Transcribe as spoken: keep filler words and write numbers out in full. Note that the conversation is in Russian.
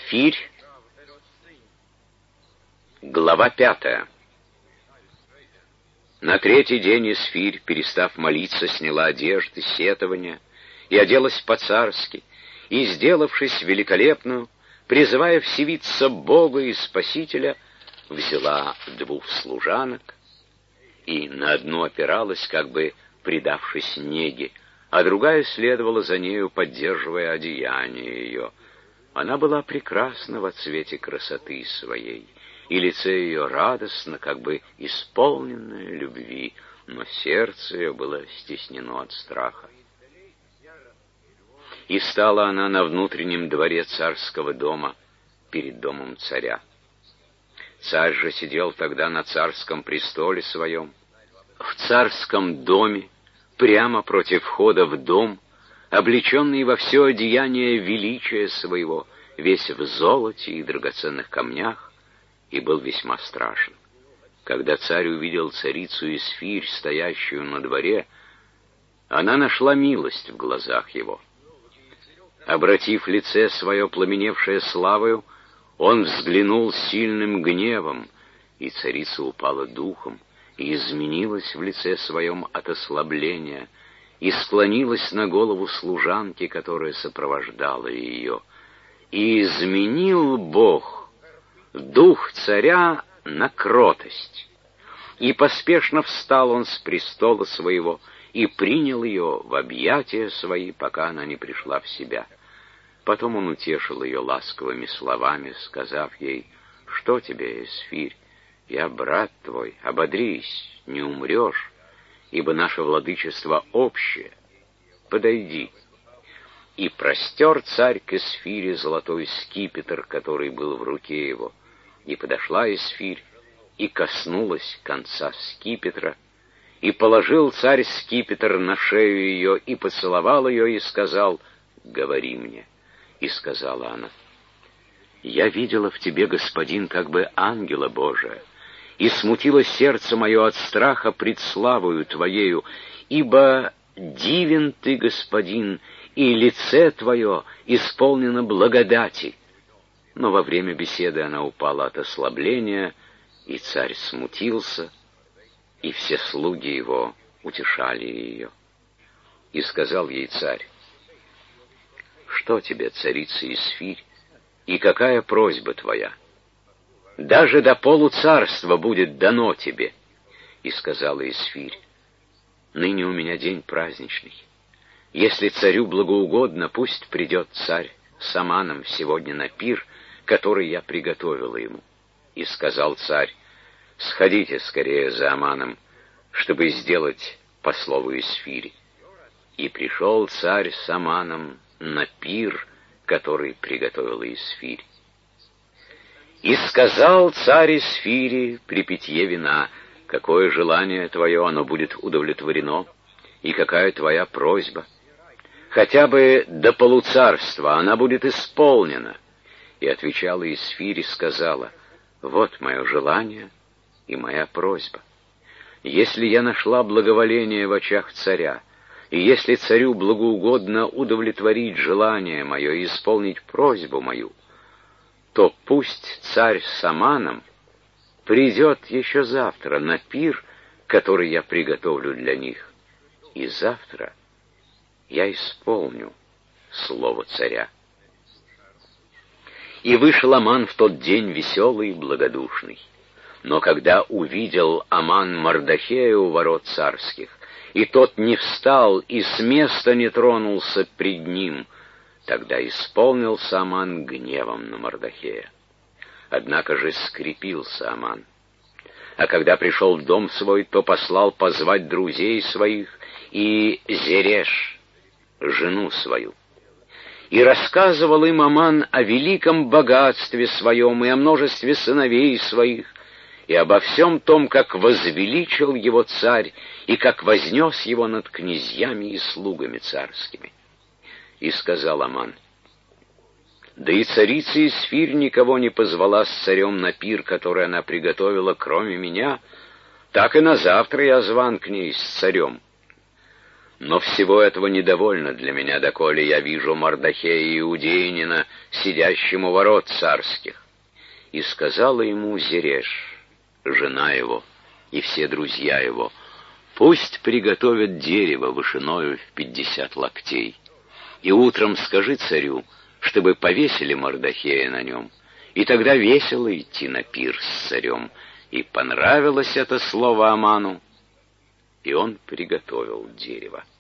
Эсфирь. Глава пятая. На третий день Эсфирь, перестав молиться, сняла одежды, сетования и оделась по-царски, и, сделавшись великолепную, призывая всевидца Бога и Спасителя, взяла двух служанок и на одну опиралась, как бы предавшись неге, а другая следовала за нею, поддерживая одеяние ее. Она была прекрасна во цвете красоты своей, и лице ее радостно, как бы исполненное любви, но сердце ее было стеснено от страха. И стала она на внутреннем дворе царского дома, перед домом царя. Царь же сидел тогда на царском престоле своем, в царском доме, прямо против входа в дом, облеченный во все одеяние величия своего, весь в золоте и драгоценных камнях, и был весьма страшен. Когда царь увидел царицу Эсфирь, стоящую на дворе, она нашла милость в глазах его. Обратив лице свое, пламеневшее славою, он взглянул с сильным гневом, и царица упала духом, и изменилась в лице своем от ослабления, и склонилась на голову служанки, которая сопровождала ее. И изменил Бог дух царя на кротость, и поспешно встал он с престола своего и принял ее в объятия свои, пока она не пришла в себя. Потом он утешил ее ласковыми словами, сказав ей: «Что тебе, Эсфирь? Я брат твой, ободрись, не умрешь, ибо наше владычество общее. Подойди». И простер царь к Эсфире золотой скипетр, который был в руке его. И подошла Эсфирь, и коснулась конца скипетра, и положил царь скипетр на шею ее, и поцеловал ее, и сказал: «Говори мне». И сказала она: «Я видела в тебе, господин, как бы ангела Божия, и смутилось сердце мое от страха пред славою твоею, ибо дивен ты, господин, и лице твое исполнено благодати». Но во время беседы она упала от ослабления, и царь смутился, и все слуги его утешали ее. И сказал ей царь: «Что тебе, царица Эсфирь, и какая просьба твоя? Даже до полуцарства будет дано тебе». И сказала Эсфирь: «Ныне у меня день праздничный. Если царю благоугодно, пусть придет царь с Аманом сегодня на пир, который я приготовила ему». И сказал царь: «Сходите скорее за Аманом, чтобы сделать по слову Эсфири». И пришел царь с Аманом на пир, который приготовила Эсфирь. И сказал царь Эсфири при питье вина: «Какое желание твое, оно будет удовлетворено, и какая твоя просьба? Хотя бы до полуцарства она будет исполнена». И отвечала Эсфирь и сказала: «Вот мое желание и моя просьба. Если я нашла благоволение в очах царя, и если царю благоугодно удовлетворить желание мое и исполнить просьбу мою, то пусть царь с Аманом придет еще завтра на пир, который я приготовлю для них, и завтра я исполню слово царя». И вышел Аман в тот день веселый и благодушный. Но когда увидел Аман Мордохея у ворот царских, и тот не встал и с места не тронулся пред ним, тогда исполнился Аман гневом на Мордохея. Однако же скрепился Аман. А когда пришел в дом свой, то послал позвать друзей своих и Зереш, жену свою. И рассказывал им Аман о великом богатстве своем и о множестве сыновей своих, и обо всем том, как возвеличил его царь, и как вознес его над князьями и слугами царскими. И сказал Аман: «Да и царица Эсфирь никого не позвала с царем на пир, который она приготовила, кроме меня, так и на завтра я зван к ней с царем. Но всего этого недовольно для меня, доколе я вижу Мордохея Иудеянина, сидящим у ворот царских». И сказала ему Зереш, жена его, и все друзья его: «Пусть приготовят дерево вышиною в пятьдесят локтей, и утром скажи царю, чтобы повесили Мордохея на нем, и тогда весело идти на пир с царем». И понравилось это слово Аману, и он приготовил дерево.